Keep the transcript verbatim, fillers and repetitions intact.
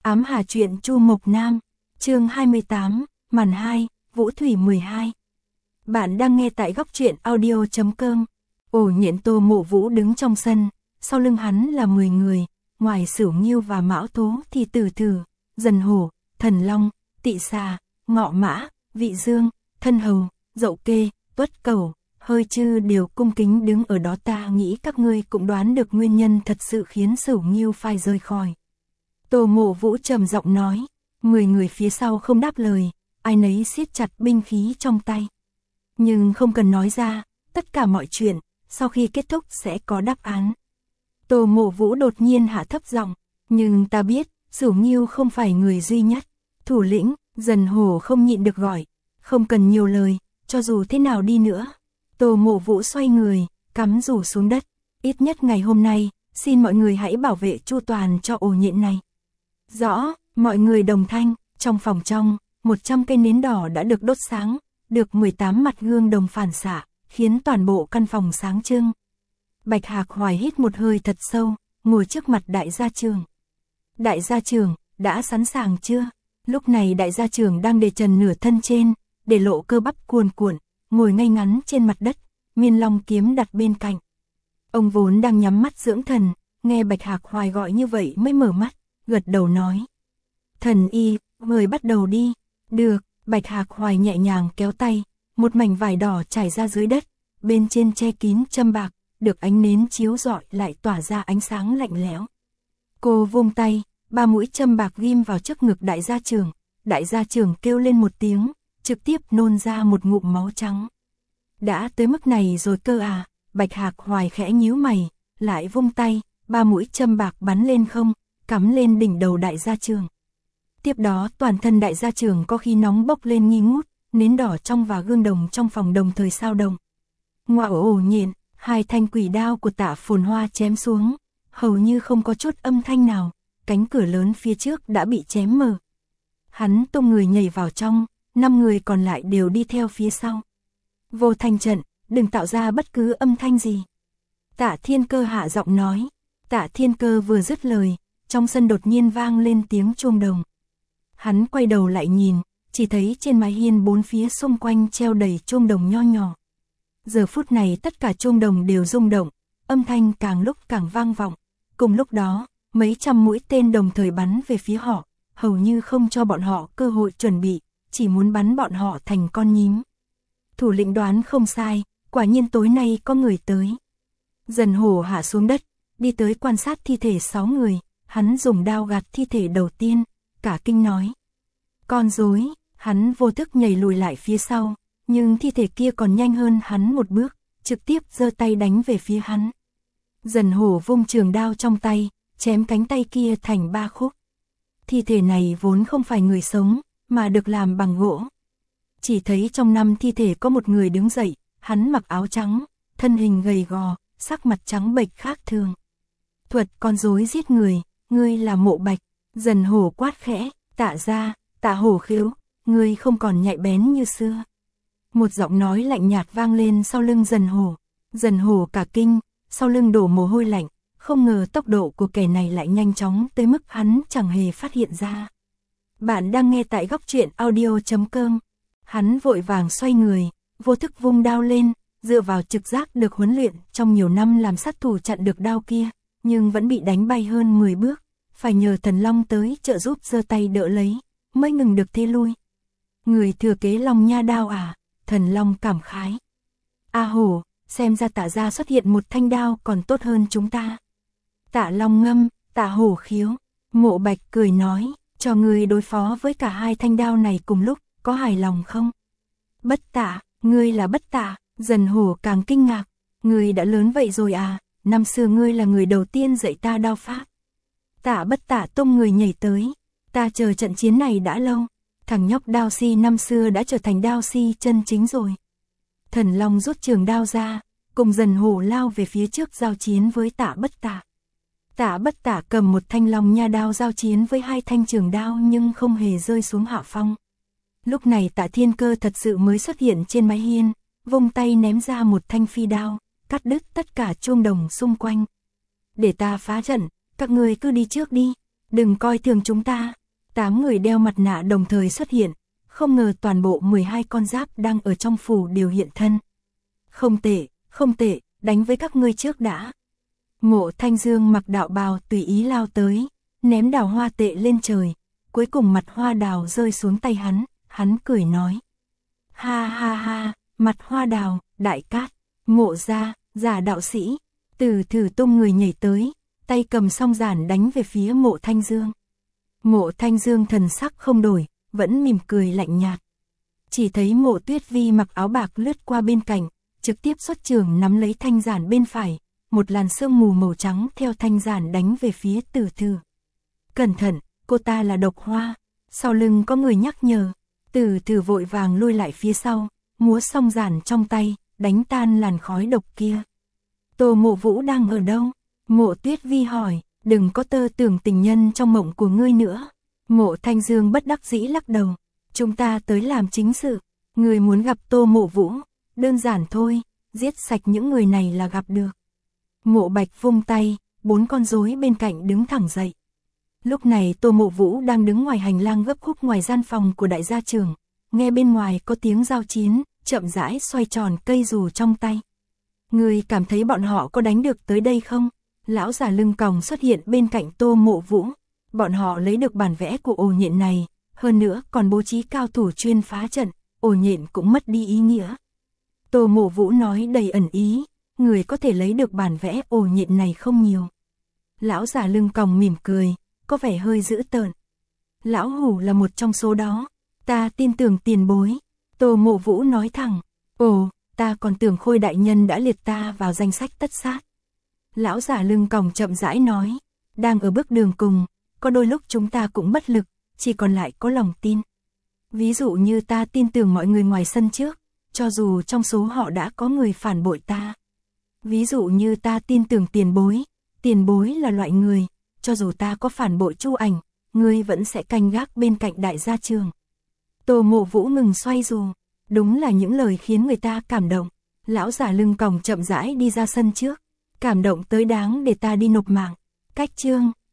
Ám Hà truyện Chu Mộc Nam, chương hai mươi tám, màn hai, Vũ Thủy mười hai. Bạn đang nghe tại góc truyện audio chấm com. Ổ Nhện Tô Mộ Vũ đứng trong sân, sau lưng hắn là mười người, ngoài Sửu Nghiêu và Mão Tố thì Tử Tử, Dần Hổ, Thần Long, Tị Xà, Ngọ Mã, Vị Dương, Thân Hầu, Dậu Kê, Tuất Cẩu, Hơi Chư đều cung kính đứng ở đó. Ta nghĩ các ngươi cũng đoán được nguyên nhân thật sự khiến Sửu Nghiêu phải rời khỏi. Tô Mộ Vũ trầm giọng nói, mười người phía sau không đáp lời, ai nấy siết chặt binh khí trong tay. Nhưng không cần nói ra, tất cả mọi chuyện, sau khi kết thúc sẽ có đáp án. Tô Mộ Vũ đột nhiên hạ thấp giọng, nhưng ta biết, Sửu Nghiêu không phải người duy nhất. Thủ lĩnh, Dần Hổ không nhịn được gọi, không cần nhiều lời, cho dù thế nào đi nữa. Tô Mộ Vũ xoay người, cắm rủ xuống đất, ít nhất ngày hôm nay, xin mọi người hãy bảo vệ chu toàn cho ổ nhện này. Rõ, mọi người đồng thanh. Trong phòng trong, một trăm cây nến đỏ đã được đốt sáng, được mười tám mặt gương đồng phản xạ, khiến toàn bộ căn phòng sáng trưng. Bạch Hạc Hoài hít một hơi thật sâu, ngồi trước mặt đại gia trưởng. Đại gia trưởng, đã sẵn sàng chưa? Lúc này đại gia trưởng đang để trần nửa thân trên, để lộ cơ bắp cuồn cuộn, ngồi ngay ngắn trên mặt đất, Miên Long kiếm đặt bên cạnh. Ông vốn đang nhắm mắt dưỡng thần, nghe Bạch Hạc Hoài gọi như vậy mới mở mắt, gật đầu nói. Thần y, mời bắt đầu đi. Được, Bạch Hạc Hoài nhẹ nhàng kéo tay, một mảnh vải đỏ trải ra dưới đất, bên trên che kín châm bạc, được ánh nến chiếu rọi lại tỏa ra ánh sáng lạnh lẽo. Cô vung tay, ba mũi châm bạc ghim vào trước ngực đại gia trưởng, đại gia trưởng kêu lên một tiếng, trực tiếp nôn ra một ngụm máu trắng. Đã tới mức này rồi cơ à? Bạch Hạc Hoài khẽ nhíu mày, lại vung tay, ba mũi châm bạc bắn lên không, cắm lên đỉnh đầu đại gia trưởng. Tiếp đó toàn thân đại gia trưởng có khí nóng bốc lên nghi ngút, nến đỏ trong và gương đồng trong phòng đồng thời sao động. Ngoại ổ nhện, hai thanh quỷ đao của Tạ Phồn Hoa chém xuống, hầu như không có chút âm thanh nào, cánh cửa lớn phía trước đã bị chém mở. Hắn tung người nhảy vào trong, năm người còn lại đều đi theo phía sau. Vô Thanh trận, đừng tạo ra bất cứ âm thanh gì. Tạ Thiên Cơ hạ giọng nói. Tạ Thiên Cơ vừa dứt lời, trong sân đột nhiên vang lên tiếng chuông đồng. Hắn quay đầu lại nhìn, chỉ thấy trên mái hiên bốn phía xung quanh treo đầy chuông đồng nho nhỏ. Giờ phút này tất cả chuông đồng đều rung động, âm thanh càng lúc càng vang vọng. Cùng lúc đó, mấy trăm mũi tên đồng thời bắn về phía họ, hầu như không cho bọn họ cơ hội chuẩn bị, chỉ muốn bắn bọn họ thành con nhím. Thủ lĩnh đoán không sai, quả nhiên tối nay có người tới. Dần Hổ hạ xuống đất, đi tới quan sát thi thể sáu người, hắn dùng đao gạt thi thể đầu tiên, cả kinh nói. Con rối, hắn vô thức nhảy lùi lại phía sau, nhưng thi thể kia còn nhanh hơn hắn một bước, trực tiếp giơ tay đánh về phía hắn. Dần Hổ vung trường đao trong tay, chém cánh tay kia thành ba khúc. Thi thể này vốn không phải người sống, mà được làm bằng gỗ. Chỉ thấy trong năm thi thể có một người đứng dậy, hắn mặc áo trắng, thân hình gầy gò, sắc mặt trắng bệch khác thường. Thuật con rối giết người, ngươi là Mộ Bạch. Dần Hổ quát khẽ, Tạ ra, Tạ Hổ Khiếu, ngươi không còn nhạy bén như xưa. Một giọng nói lạnh nhạt vang lên sau lưng Dần Hổ. Dần Hổ cả kinh, sau lưng đổ mồ hôi lạnh, không ngờ tốc độ của kẻ này lại nhanh chóng tới mức hắn chẳng hề phát hiện ra. Bạn đang nghe tại góc truyện audio chấm com. Hắn vội vàng xoay người, vô thức vung đao lên, dựa vào trực giác được huấn luyện trong nhiều năm làm sát thủ chặn được đao kia, nhưng vẫn bị đánh bay hơn mười bước, phải nhờ Thần Long tới trợ giúp giơ tay đỡ lấy, mới ngừng được thế lui. Người thừa kế Long Nha đao à? Thần Long cảm khái. A Hổ, xem ra Tạ gia xuất hiện một thanh đao còn tốt hơn chúng ta. Tạ Long ngâm, Tạ Hổ Khiếu. Mộ Bạch cười nói, cho người đối phó với cả hai thanh đao này cùng lúc, có hài lòng không? Bất Tạ, ngươi là Bất Tạ. Dần Hổ càng kinh ngạc, ngươi đã lớn vậy rồi à? Năm xưa ngươi là người đầu tiên dạy ta đao pháp. Tạ Bất Tạ tung người nhảy tới, ta chờ trận chiến này đã lâu. Thằng nhóc đao si năm xưa đã trở thành đao si chân chính rồi. Thần Long rút trường đao ra, cùng Dần Hổ lao về phía trước giao chiến với Tạ Bất Tạ. Tạ Bất Tạ cầm một thanh Long Nha đao giao chiến với hai thanh trường đao nhưng không hề rơi xuống hạ phong. Lúc này Tạ Thiên Cơ thật sự mới xuất hiện trên mái hiên, vung tay ném ra một thanh phi đao, cắt đứt tất cả chuông đồng xung quanh. Để ta phá trận, các người cứ đi trước đi. đừng coi thường chúng ta. Tám người đeo mặt nạ đồng thời xuất hiện, không ngờ toàn bộ mười hai con giáp đang ở trong phủ đều hiện thân. Không tệ, không tệ, đánh với các ngươi trước đã. Mộ Thanh Dương mặc đạo bào tùy ý lao tới, ném đào hoa tệ lên trời, cuối cùng mặt hoa đào rơi xuống tay hắn, hắn cười nói. Ha ha ha, mặt hoa đào, đại cát, Mộ gia, giả đạo sĩ, Từ Thử tung người nhảy tới, tay cầm song giản đánh về phía Mộ Thanh Dương. Mộ Thanh Dương thần sắc không đổi, vẫn mỉm cười lạnh nhạt. Chỉ thấy Mộ Tuyết Vi mặc áo bạc lướt qua bên cạnh, trực tiếp xuất trường nắm lấy thanh giản bên phải, một làn sương mù màu trắng theo thanh giản đánh về phía Từ Thử. Cẩn thận, cô ta là độc hoa. Sau lưng có người nhắc nhở, Từ Thử vội vàng lui lại phía sau, múa song giản trong tay, đánh tan làn khói độc kia. Tô Mộ Vũ đang ở đâu? Mộ Tuyết Vi hỏi, đừng có tơ tưởng tình nhân trong mộng của ngươi nữa. Mộ Thanh Dương bất đắc dĩ lắc đầu, chúng ta tới làm chính sự, người muốn gặp Tô Mộ Vũ, đơn giản thôi, giết sạch những người này là gặp được. Mộ Bạch vung tay, bốn con rối bên cạnh đứng thẳng dậy. Lúc này Tô Mộ Vũ đang đứng ngoài hành lang gấp khúc ngoài gian phòng của đại gia trưởng, nghe bên ngoài có tiếng giao chiến, chậm rãi xoay tròn cây dù trong tay. Người cảm thấy bọn họ có đánh được tới đây không? Lão già lưng còng xuất hiện bên cạnh Tô Mộ Vũ. Bọn họ lấy được bản vẽ của ổ nhện này, hơn nữa còn bố trí cao thủ chuyên phá trận, ổ nhện cũng mất đi ý nghĩa. Tô Mộ Vũ nói đầy ẩn ý, người có thể lấy được bản vẽ ổ nhện này không nhiều. Lão già lưng còng mỉm cười, có vẻ hơi dữ tợn. Lão Hủ là một trong số đó, ta tin tưởng tiền bối. Tô Mộ Vũ nói thẳng, ồ, ta còn tưởng Khôi đại nhân đã liệt ta vào danh sách tất sát. Lão già lưng còng chậm rãi nói, đang ở bước đường cùng, có đôi lúc chúng ta cũng bất lực, chỉ còn lại có lòng tin. Ví dụ như ta tin tưởng mọi người ngoài sân trước, cho dù trong số họ đã có người phản bội ta. Ví dụ như ta tin tưởng tiền bối, tiền bối là loại người, cho dù ta có phản bội Chu Ảnh, ngươi vẫn sẽ canh gác bên cạnh đại gia trường. Tô Mộ Vũ ngừng xoay dù, đúng là những lời khiến người ta cảm động. Lão già lưng còng chậm rãi đi ra sân trước, cảm động tới đáng để ta đi nộp mạng. Cách chương